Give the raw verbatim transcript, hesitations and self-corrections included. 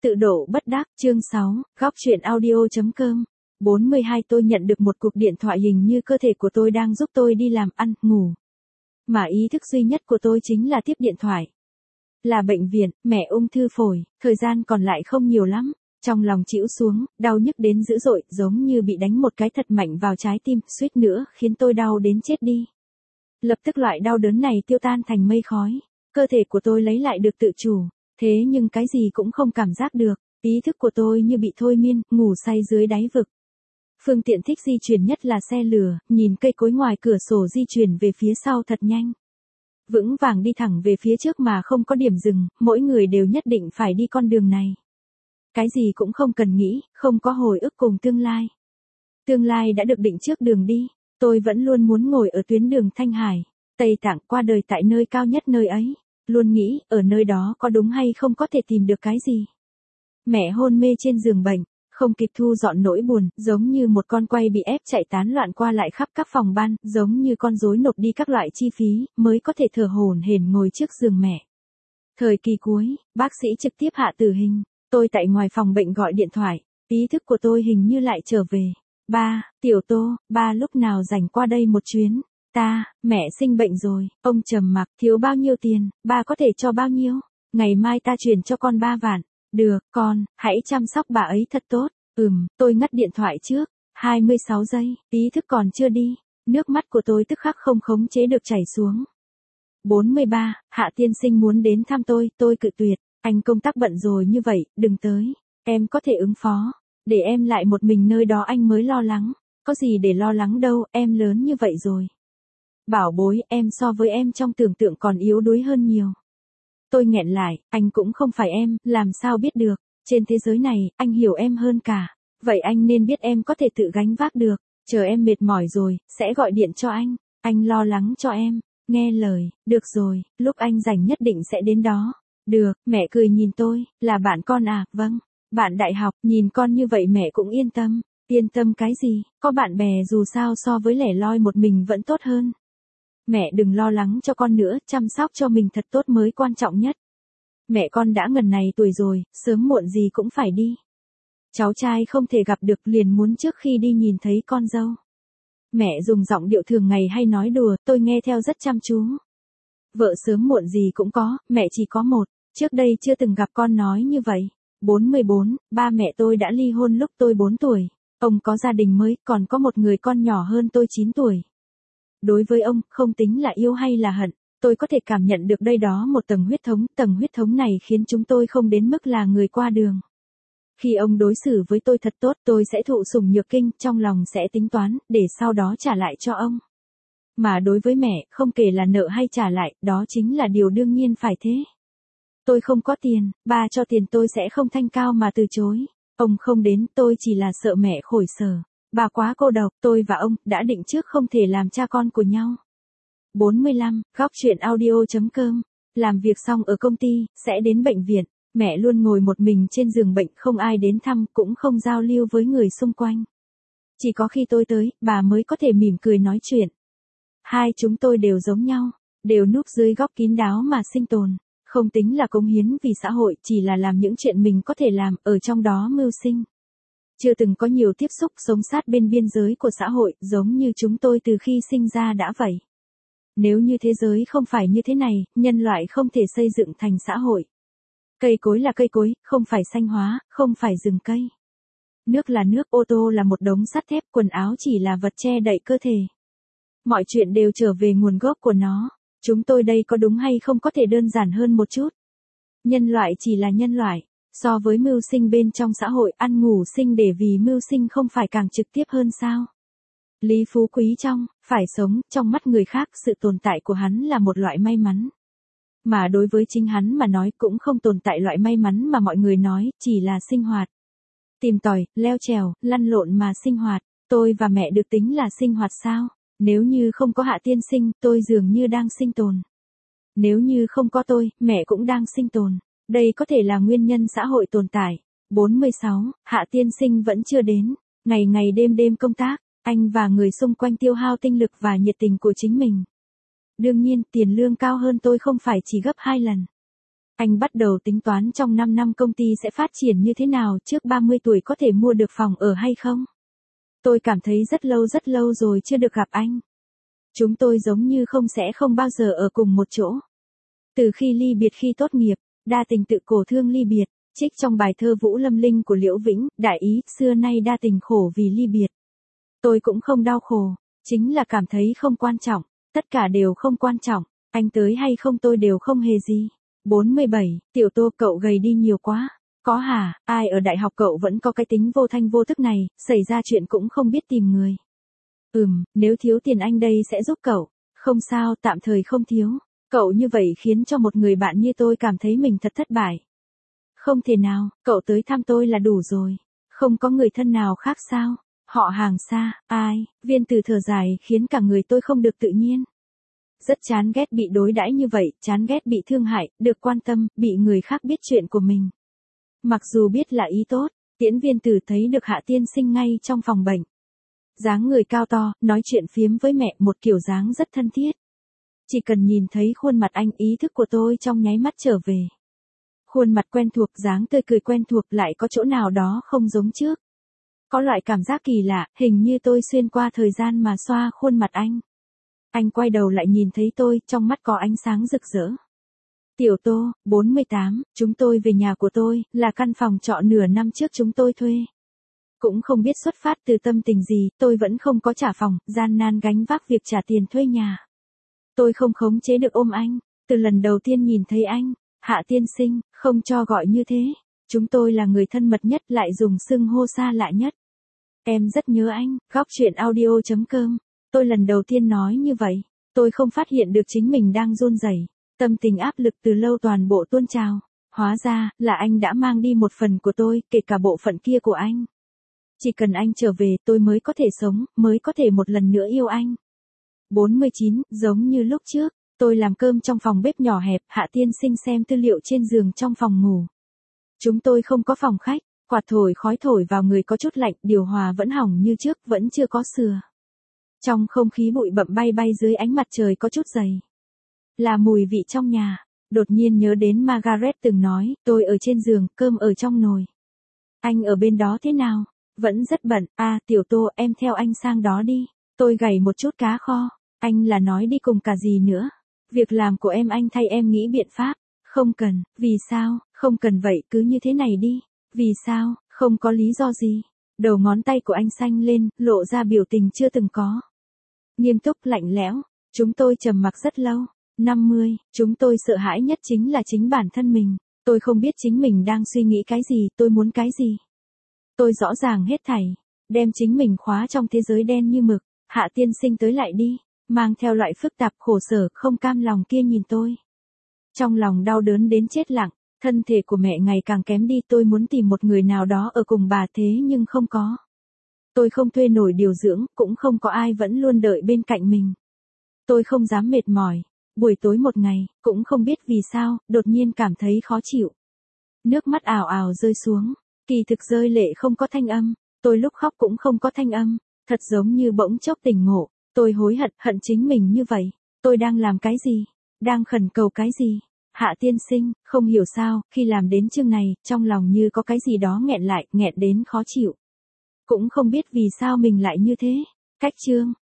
Tự độ bất đắc, chương sáu, góc truyện audio.com. bốn mươi hai Tôi nhận được một cuộc điện thoại, hình như cơ thể của tôi đang giúp tôi đi làm, ăn, ngủ. Mà ý thức duy nhất của tôi chính là tiếp điện thoại. Là bệnh viện, mẹ ung thư phổi, thời gian còn lại không nhiều lắm. Trong lòng chịu xuống, đau nhức đến dữ dội, giống như bị đánh một cái thật mạnh vào trái tim, suýt nữa khiến tôi đau đến chết đi. Lập tức loại đau đớn này tiêu tan thành mây khói. Cơ thể của tôi lấy lại được tự chủ. Thế nhưng cái gì cũng không cảm giác được, ý thức của tôi như bị thôi miên, ngủ say dưới đáy vực. Phương tiện thích di chuyển nhất là xe lửa, nhìn cây cối ngoài cửa sổ di chuyển về phía sau thật nhanh. Vững vàng đi thẳng về phía trước mà không có điểm dừng, mỗi người đều nhất định phải đi con đường này. Cái gì cũng không cần nghĩ, không có hồi ức cùng tương lai. Tương lai đã được định trước đường đi, tôi vẫn luôn muốn ngồi ở tuyến đường Thanh Hải, Tây Tạng, qua đời tại nơi cao nhất nơi ấy. Luôn nghĩ, ở nơi đó có đúng hay không có thể tìm được cái gì. Mẹ hôn mê trên giường bệnh, không kịp thu dọn nỗi buồn, giống như một con quay bị ép chạy tán loạn qua lại khắp các phòng ban, giống như con rối nộp đi các loại chi phí, mới có thể thở hổn hển ngồi trước giường mẹ. Thời kỳ cuối, bác sĩ trực tiếp hạ tử hình, tôi tại ngoài phòng bệnh gọi điện thoại, ý thức của tôi hình như lại trở về. Ba, Tiểu Tô, ba lúc nào rảnh qua đây một chuyến. Ta, mẹ sinh bệnh rồi, ông trầm mặc, thiếu bao nhiêu tiền, ba có thể cho bao nhiêu? Ngày mai ta chuyển cho con ba vạn. Được, con, hãy chăm sóc bà ấy thật tốt. Ừm, tôi ngắt điện thoại trước. hai mươi sáu giây, ý thức còn chưa đi. Nước mắt của tôi tức khắc không khống chế được chảy xuống. bốn mươi ba, Hạ tiên sinh muốn đến thăm tôi, tôi cự tuyệt. Anh công tác bận rồi như vậy, đừng tới. Em có thể ứng phó. Để em lại một mình nơi đó anh mới lo lắng. Có gì để lo lắng đâu, em lớn như vậy rồi. Bảo bối, em so với em trong tưởng tượng còn yếu đuối hơn nhiều. Tôi nghẹn lại, anh cũng không phải em, làm sao biết được, trên thế giới này, anh hiểu em hơn cả. Vậy anh nên biết em có thể tự gánh vác được, chờ em mệt mỏi rồi, sẽ gọi điện cho anh, anh lo lắng cho em, nghe lời, được rồi, lúc anh rảnh nhất định sẽ đến đó. Được, mẹ cười nhìn tôi, là bạn con à, vâng, bạn đại học, nhìn con như vậy mẹ cũng yên tâm. Yên tâm cái gì, có bạn bè dù sao so với lẻ loi một mình vẫn tốt hơn. Mẹ đừng lo lắng cho con nữa, chăm sóc cho mình thật tốt mới quan trọng nhất. Mẹ con đã ngần này tuổi rồi, sớm muộn gì cũng phải đi. Cháu trai không thể gặp được, liền muốn trước khi đi nhìn thấy con dâu. Mẹ dùng giọng điệu thường ngày hay nói đùa, tôi nghe theo rất chăm chú. Vợ sớm muộn gì cũng có, mẹ chỉ có một, trước đây chưa từng gặp con nói như vậy. bốn mươi bốn, ba mẹ tôi đã ly hôn lúc tôi bốn tuổi. Ông có gia đình mới, còn có một người con nhỏ hơn tôi chín tuổi. Đối với ông, không tính là yêu hay là hận, tôi có thể cảm nhận được đây đó một tầng huyết thống, tầng huyết thống này khiến chúng tôi không đến mức là người qua đường. Khi ông đối xử với tôi thật tốt, tôi sẽ thụ sủng nhược kinh, trong lòng sẽ tính toán, để sau đó trả lại cho ông. Mà đối với mẹ, không kể là nợ hay trả lại, đó chính là điều đương nhiên phải thế. Tôi không có tiền, ba cho tiền tôi sẽ không thanh cao mà từ chối. Ông không đến, tôi chỉ là sợ mẹ khổ sở. Bà quá cô độc, tôi và ông đã định trước không thể làm cha con của nhau. bốn mươi lăm, góc truyện audio.com. Làm việc xong ở công ty, sẽ đến bệnh viện. Mẹ luôn ngồi một mình trên giường bệnh, không ai đến thăm, cũng không giao lưu với người xung quanh. Chỉ có khi tôi tới, bà mới có thể mỉm cười nói chuyện. Hai chúng tôi đều giống nhau, đều núp dưới góc kín đáo mà sinh tồn. Không tính là cống hiến vì xã hội, chỉ là làm những chuyện mình có thể làm, ở trong đó mưu sinh. Chưa từng có nhiều tiếp xúc, sống sát bên biên giới của xã hội, giống như chúng tôi từ khi sinh ra đã vậy. Nếu như thế giới không phải như thế này, nhân loại không thể xây dựng thành xã hội. Cây cối là cây cối, không phải xanh hóa, không phải rừng cây. Nước là nước, ô tô là một đống sắt thép, quần áo chỉ là vật che đậy cơ thể. Mọi chuyện đều trở về nguồn gốc của nó. Chúng tôi đây có đúng hay không có thể đơn giản hơn một chút. Nhân loại chỉ là nhân loại. So với mưu sinh bên trong xã hội, ăn ngủ sinh để vì mưu sinh không phải càng trực tiếp hơn sao? Lý Phú Quý trong, phải sống, trong mắt người khác, sự tồn tại của hắn là một loại may mắn. Mà đối với chính hắn mà nói cũng không tồn tại loại may mắn mà mọi người nói, chỉ là sinh hoạt. Tìm tòi, leo trèo, lăn lộn mà sinh hoạt. Tôi và mẹ được tính là sinh hoạt sao? Nếu như không có Hạ tiên sinh, tôi dường như đang sinh tồn. Nếu như không có tôi, mẹ cũng đang sinh tồn. Đây có thể là nguyên nhân xã hội tồn tại. bốn mươi sáu, Hạ tiên sinh vẫn chưa đến. Ngày ngày đêm đêm công tác, anh và người xung quanh tiêu hao tinh lực và nhiệt tình của chính mình. Đương nhiên, tiền lương cao hơn tôi không phải chỉ gấp hai lần. Anh bắt đầu tính toán trong năm năm công ty sẽ phát triển như thế nào, trước ba mươi tuổi có thể mua được phòng ở hay không. Tôi cảm thấy rất lâu rất lâu rồi chưa được gặp anh. Chúng tôi giống như không sẽ không bao giờ ở cùng một chỗ. Từ khi ly biệt khi tốt nghiệp, đa tình tự cổ thương ly biệt, trích trong bài thơ Vũ Lâm Linh của Liễu Vĩnh, đại ý, xưa nay đa tình khổ vì ly biệt. Tôi cũng không đau khổ, chính là cảm thấy không quan trọng, tất cả đều không quan trọng, anh tới hay không tôi đều không hề gì. bốn mươi bảy, Tiểu Tô, cậu gầy đi nhiều quá. Có hả, ai ở đại học cậu vẫn có cái tính vô thanh vô tức này, xảy ra chuyện cũng không biết tìm người. Ừm, nếu thiếu tiền anh đây sẽ giúp cậu. Không sao, tạm thời không thiếu. Cậu như vậy khiến cho một người bạn như tôi cảm thấy mình thật thất bại. Không thể nào, cậu tới thăm tôi là đủ rồi. Không có người thân nào khác sao? Họ hàng xa, ai? Viên Từ thở dài khiến cả người tôi không được tự nhiên. Rất chán ghét bị đối đãi như vậy, chán ghét bị thương hại, được quan tâm, bị người khác biết chuyện của mình. Mặc dù biết là ý tốt, Tiễn Viên Từ thấy được Hạ tiên sinh ngay trong phòng bệnh. Dáng người cao to, nói chuyện phiếm với mẹ, một kiểu dáng rất thân thiết. Chỉ cần nhìn thấy khuôn mặt anh, ý thức của tôi trong nháy mắt trở về. Khuôn mặt quen thuộc, dáng tươi cười quen thuộc, lại có chỗ nào đó không giống trước. Có loại cảm giác kỳ lạ, hình như tôi xuyên qua thời gian mà xoa khuôn mặt anh. Anh quay đầu lại nhìn thấy tôi, trong mắt có ánh sáng rực rỡ. Tiểu Tô, bốn mươi tám, chúng tôi về nhà của tôi, là căn phòng trọ nửa năm trước chúng tôi thuê. Cũng không biết xuất phát từ tâm tình gì, tôi vẫn không có trả phòng, gian nan gánh vác việc trả tiền thuê nhà. Tôi không khống chế được ôm anh, từ lần đầu tiên nhìn thấy anh, Hạ tiên sinh, không cho gọi như thế. Chúng tôi là người thân mật nhất, lại dùng xưng hô xa lạ nhất. Em rất nhớ anh, góc chuyện audio chấm com. Tôi lần đầu tiên nói như vậy, tôi không phát hiện được chính mình đang run rẩy, tâm tình áp lực từ lâu toàn bộ tuôn trào. Hóa ra, là anh đã mang đi một phần của tôi, kể cả bộ phận kia của anh. Chỉ cần anh trở về, tôi mới có thể sống, mới có thể một lần nữa yêu anh. bốn mươi chín, giống như lúc trước, tôi làm cơm trong phòng bếp nhỏ hẹp, Hạ tiên sinh xem tư liệu trên giường trong phòng ngủ. Chúng tôi không có phòng khách, quạt thổi khói thổi vào người có chút lạnh, điều hòa vẫn hỏng như trước, vẫn chưa có sửa. Trong không khí bụi bặm bay bay dưới ánh mặt trời có chút dày. Là mùi vị trong nhà, đột nhiên nhớ đến Margaret từng nói, tôi ở trên giường, cơm ở trong nồi. Anh ở bên đó thế nào? Vẫn rất bận, à, Tiểu Tô, em theo anh sang đó đi. Tôi gảy một chút cá kho, anh là nói đi cùng cả gì nữa. Việc làm của em anh thay em nghĩ biện pháp. Không cần, vì sao, không cần vậy, cứ như thế này đi. Vì sao, không có lý do gì. Đầu ngón tay của anh xanh lên, lộ ra biểu tình chưa từng có. Nghiêm túc, lạnh lẽo, chúng tôi trầm mặc rất lâu. năm mươi, chúng tôi sợ hãi nhất chính là chính bản thân mình. Tôi không biết chính mình đang suy nghĩ cái gì, tôi muốn cái gì. Tôi rõ ràng hết thảy, đem chính mình khóa trong thế giới đen như mực. Hạ tiên sinh tới lại đi, mang theo loại phức tạp khổ sở không cam lòng kia nhìn tôi. Trong lòng đau đớn đến chết lặng, thân thể của mẹ ngày càng kém đi, tôi muốn tìm một người nào đó ở cùng bà thế nhưng không có. Tôi không thuê nổi điều dưỡng, cũng không có ai vẫn luôn đợi bên cạnh mình. Tôi không dám mệt mỏi, buổi tối một ngày, cũng không biết vì sao, đột nhiên cảm thấy khó chịu. Nước mắt ào ào rơi xuống, kỳ thực rơi lệ không có thanh âm, tôi lúc khóc cũng không có thanh âm, thật giống như bỗng chốc tỉnh ngộ, tôi hối hận, hận chính mình như vậy, tôi đang làm cái gì, đang khẩn cầu cái gì. Hạ tiên sinh, không hiểu sao, khi làm đến chương này, trong lòng như có cái gì đó nghẹn lại, nghẹn đến khó chịu. Cũng không biết vì sao mình lại như thế. Cách chương.